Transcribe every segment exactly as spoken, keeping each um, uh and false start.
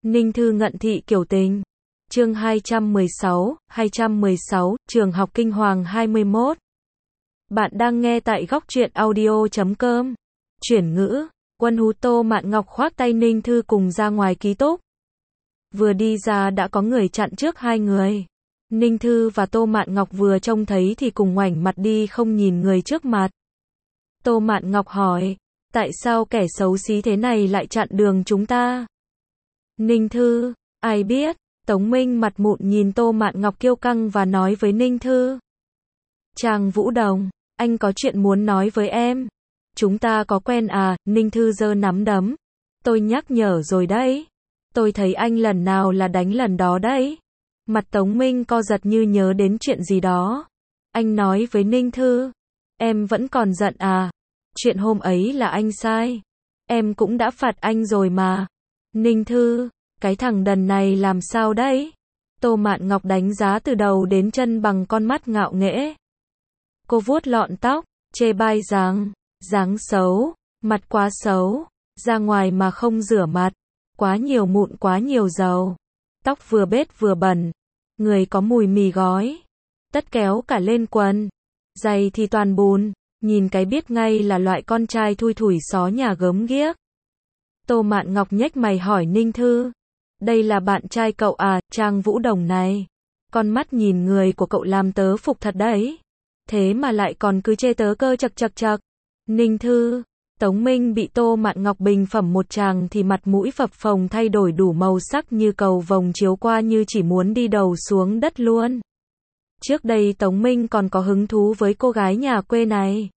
Ninh Thư ngận thị kiểu tình. Chương hai trăm mười sáu, hai trăm mười sáu, Trường học Kinh Hoàng hai mươi mốt. Bạn đang nghe tại góc truyện audio chấm com. Chuyển ngữ, Quân Hú Tô Mạn Ngọc khoác tay Ninh Thư cùng ra ngoài ký túc. Vừa đi ra đã có người chặn trước hai người. Ninh Thư và Tô Mạn Ngọc vừa trông thấy thì cùng ngoảnh mặt đi không nhìn người trước mặt. Tô Mạn Ngọc hỏi, tại sao kẻ xấu xí thế này lại chặn đường chúng ta? Ninh Thư, ai biết? Tống Minh mặt mụn nhìn Tô Mạn Ngọc kiêu căng và nói với Ninh Thư. Trang Vũ Đồng, anh có chuyện muốn nói với em. Chúng ta có quen à? Ninh Thư giơ nắm đấm. Tôi nhắc nhở rồi đấy. Tôi thấy anh lần nào là đánh lần đó đấy. Mặt Tống Minh co giật như nhớ đến chuyện gì đó. Anh nói với Ninh Thư. Em vẫn còn giận à? Chuyện hôm ấy là anh sai. Em cũng đã phạt anh rồi mà. Ninh Thư, cái thằng đần này làm sao đấy? Tô Mạn Ngọc đánh giá từ đầu đến chân bằng con mắt ngạo nghễ. Cô vuốt lọn tóc, chê bai dáng, dáng xấu, mặt quá xấu, ra ngoài mà không rửa mặt, quá nhiều mụn quá nhiều dầu, tóc vừa bết vừa bẩn, người có mùi mì gói, tất kéo cả lên quần, giày thì toàn bùn, nhìn cái biết ngay là loại con trai thui thủi xó nhà gớm ghiếc. Tô Mạn Ngọc nhếch mày hỏi Ninh Thư. Đây là bạn trai cậu à? Trang Vũ Đồng này. Con mắt nhìn người của cậu làm tớ phục thật đấy. Thế mà lại còn cứ chê tớ cơ chật chật chật. Ninh Thư. Tống Minh bị Tô Mạn Ngọc bình phẩm một tràng thì mặt mũi phập phồng thay đổi đủ màu sắc như cầu vồng chiếu qua như chỉ muốn đi đầu xuống đất luôn. Trước đây Tống Minh còn có hứng thú với cô gái nhà quê này.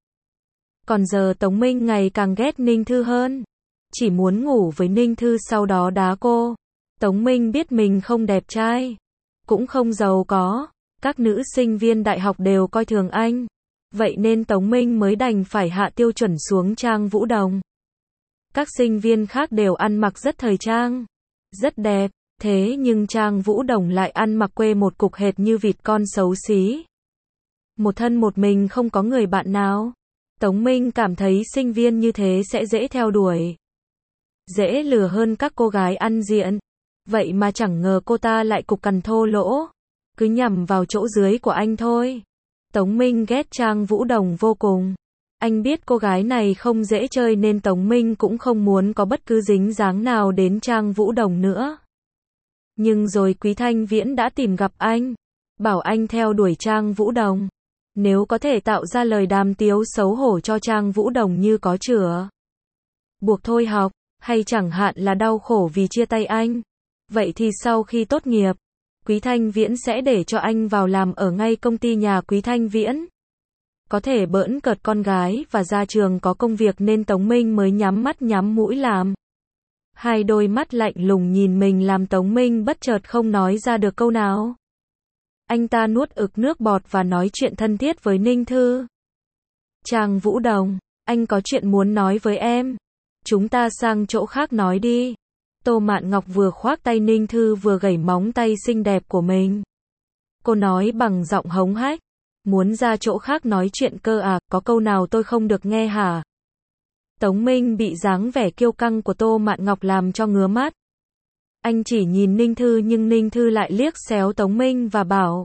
Còn giờ Tống Minh ngày càng ghét Ninh Thư hơn. Chỉ muốn ngủ với Ninh Thư sau đó đá cô. Tống Minh biết mình không đẹp trai, cũng không giàu có, các nữ sinh viên đại học đều coi thường anh. Vậy nên Tống Minh mới đành phải hạ tiêu chuẩn xuống Trang Vũ Đồng. Các sinh viên khác đều ăn mặc rất thời trang, rất đẹp, thế nhưng Trang Vũ Đồng lại ăn mặc quê một cục hệt như vịt con xấu xí. Một thân một mình không có người bạn nào. Tống Minh cảm thấy sinh viên như thế sẽ dễ theo đuổi, dễ lừa hơn các cô gái ăn diện. Vậy mà chẳng ngờ cô ta lại cục cằn thô lỗ, cứ nhằm vào chỗ dưới của anh thôi. Tống Minh ghét Trang Vũ Đồng vô cùng. Anh biết cô gái này không dễ chơi nên Tống Minh cũng không muốn có bất cứ dính dáng nào đến Trang Vũ Đồng nữa. Nhưng rồi Quý Thanh Viễn đã tìm gặp anh, bảo anh theo đuổi Trang Vũ Đồng. Nếu có thể tạo ra lời đàm tiếu xấu hổ cho Trang Vũ Đồng như có chữa buộc thôi học, hay chẳng hạn là đau khổ vì chia tay anh. Vậy thì sau khi tốt nghiệp, Quý Thanh Viễn sẽ để cho anh vào làm ở ngay công ty nhà Quý Thanh Viễn. Có thể bỡn cợt con gái và ra trường có công việc nên Tống Minh mới nhắm mắt nhắm mũi làm. Hai đôi mắt lạnh lùng nhìn mình làm Tống Minh bất chợt không nói ra được câu nào. Anh ta nuốt ực nước bọt và nói chuyện thân thiết với Ninh Thư. Trang Vũ Đồng, anh có chuyện muốn nói với em. Chúng ta sang chỗ khác nói đi. Tô Mạn Ngọc vừa khoác tay Ninh Thư vừa gẩy móng tay xinh đẹp của mình. Cô nói bằng giọng hống hách. Muốn ra chỗ khác nói chuyện cơ à, có câu nào tôi không được nghe hả? Tống Minh bị dáng vẻ kiêu căng của Tô Mạn Ngọc làm cho ngứa mắt. Anh chỉ nhìn Ninh Thư nhưng Ninh Thư lại liếc xéo Tống Minh và bảo.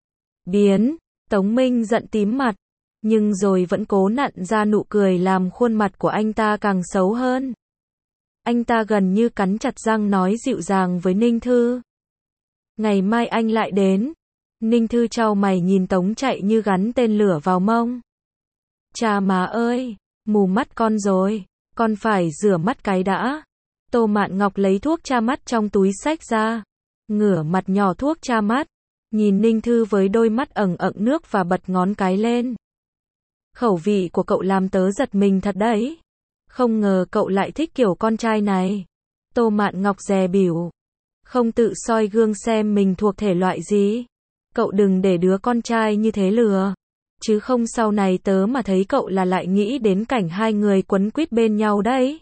Biến, Tống Minh giận tím mặt. Nhưng rồi vẫn cố nặn ra nụ cười làm khuôn mặt của anh ta càng xấu hơn. Anh ta gần như cắn chặt răng nói dịu dàng với Ninh Thư. Ngày mai anh lại đến. Ninh Thư chau mày nhìn Tống chạy như gắn tên lửa vào mông. Cha má ơi, mù mắt con rồi, con phải rửa mắt cái đã. Tô Mạn Ngọc lấy thuốc tra mắt trong túi xách ra, ngửa mặt nhỏ thuốc tra mắt, nhìn Ninh Thư với đôi mắt ẩn ẩn nước và bật ngón cái lên. Khẩu vị của cậu làm tớ giật mình thật đấy. Không ngờ cậu lại thích kiểu con trai này. Tô Mạn Ngọc dè bỉu. Không tự soi gương xem mình thuộc thể loại gì. Cậu đừng để đứa con trai như thế lừa. Chứ không sau này tớ mà thấy cậu là lại nghĩ đến cảnh hai người quấn quýt bên nhau đấy.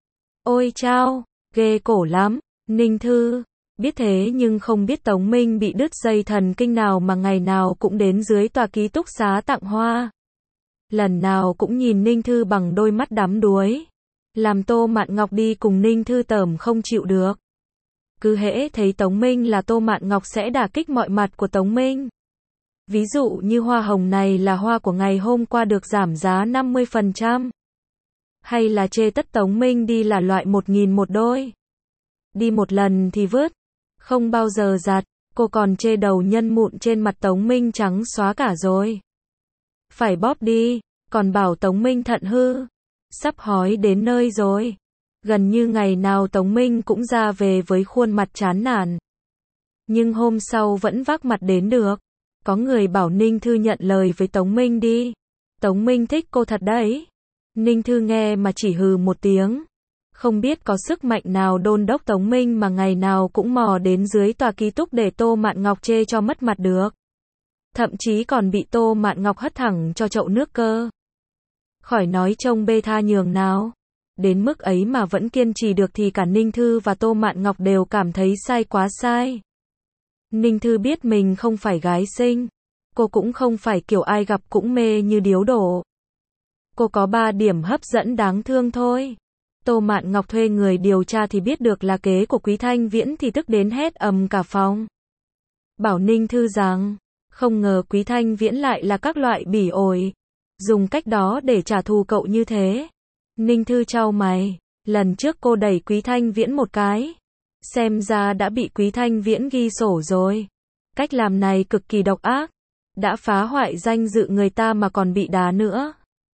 Ôi chao, ghê cổ lắm. Ninh Thư, biết thế nhưng không biết Tống Minh bị đứt dây thần kinh nào mà ngày nào cũng đến dưới tòa ký túc xá tặng hoa. Lần nào cũng nhìn Ninh Thư bằng đôi mắt đắm đuối. Làm Tô Mạn Ngọc đi cùng Ninh Thư tởm không chịu được. Cứ hễ thấy Tống Minh là Tô Mạn Ngọc sẽ đả kích mọi mặt của Tống Minh. Ví dụ như hoa hồng này là hoa của ngày hôm qua được giảm giá năm mươi phần trăm. Hay là chê tất Tống Minh đi là loại một nghìn một đôi. Đi một lần thì vứt, không bao giờ giặt. Cô còn chê đầu nhân mụn trên mặt Tống Minh trắng xóa cả rồi. Phải bóp đi, còn bảo Tống Minh thận hư. Sắp hói đến nơi rồi. Gần như ngày nào Tống Minh cũng ra về với khuôn mặt chán nản. Nhưng hôm sau vẫn vác mặt đến được. Có người bảo Ninh Thư nhận lời với Tống Minh đi. Tống Minh thích cô thật đấy. Ninh Thư nghe mà chỉ hừ một tiếng. Không biết có sức mạnh nào đôn đốc Tống Minh mà ngày nào cũng mò đến dưới tòa ký túc để Tô Mạn Ngọc chê cho mất mặt được. Thậm chí còn bị Tô Mạn Ngọc hất thẳng cho chậu nước cơ. Khỏi nói trông bê tha nhường nào. Đến mức ấy mà vẫn kiên trì được thì cả Ninh Thư và Tô Mạn Ngọc đều cảm thấy sai quá sai. Ninh Thư biết mình không phải gái xinh. Cô cũng không phải kiểu ai gặp cũng mê như điếu đổ. Cô có ba điểm hấp dẫn đáng thương thôi. Tô Mạn Ngọc thuê người điều tra thì biết được là kế của Quý Thanh Viễn thì tức đến hét ầm cả phòng. Bảo Ninh Thư rằng, không ngờ Quý Thanh Viễn lại là các loại bỉ ổi. Dùng cách đó để trả thù cậu như thế. Ninh Thư chau mày, lần trước cô đẩy Quý Thanh Viễn một cái. Xem ra đã bị Quý Thanh Viễn ghi sổ rồi. Cách làm này cực kỳ độc ác. Đã phá hoại danh dự người ta mà còn bị đá nữa.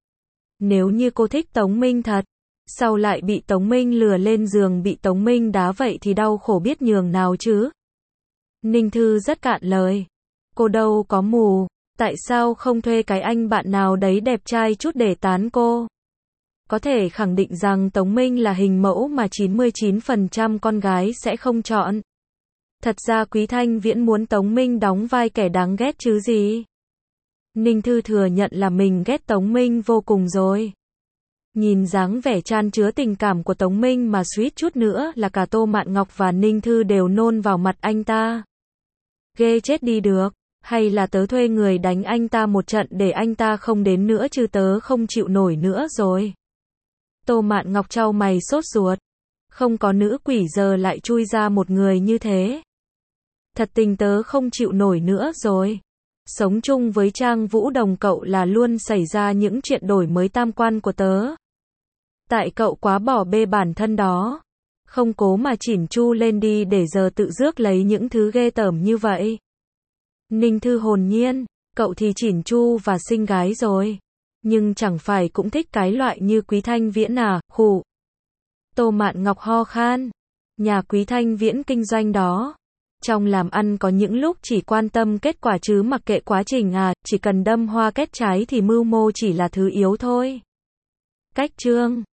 Nếu như cô thích Tống Minh thật, sau lại bị Tống Minh lừa lên giường bị Tống Minh đá vậy thì đau khổ biết nhường nào chứ. Ninh Thư rất cạn lời. Cô đâu có mù, tại sao không thuê cái anh bạn nào đấy đẹp trai chút để tán cô? Có thể khẳng định rằng Tống Minh là hình mẫu mà chín mươi chín phần trăm con gái sẽ không chọn. Thật ra Quý Thanh Viễn muốn Tống Minh đóng vai kẻ đáng ghét chứ gì. Ninh Thư thừa nhận là mình ghét Tống Minh vô cùng rồi. Nhìn dáng vẻ chan chứa tình cảm của Tống Minh mà suýt chút nữa là cả Tô Mạn Ngọc và Ninh Thư đều nôn vào mặt anh ta. Ghê chết đi được. Hay là tớ thuê người đánh anh ta một trận để anh ta không đến nữa chứ tớ không chịu nổi nữa rồi. Tô Mạn Ngọc chau mày sốt ruột. Không có nữ quỷ giờ lại chui ra một người như thế. Thật tình tớ không chịu nổi nữa rồi. Sống chung với Trang Vũ Đồng cậu là luôn xảy ra những chuyện đổi mới tam quan của tớ. Tại cậu quá bỏ bê bản thân đó. Không cố mà chỉn chu lên đi để giờ tự rước lấy những thứ ghê tởm như vậy. Ninh Thư hồn nhiên, cậu thì chỉn chu và xinh gái rồi. Nhưng chẳng phải cũng thích cái loại như Quý Thanh Viễn à, khụ. Tô Mạn Ngọc ho khan. Nhà Quý Thanh Viễn kinh doanh đó. Trong làm ăn có những lúc chỉ quan tâm kết quả chứ mặc kệ quá trình à, chỉ cần đâm hoa kết trái thì mưu mô chỉ là thứ yếu thôi. Cách chương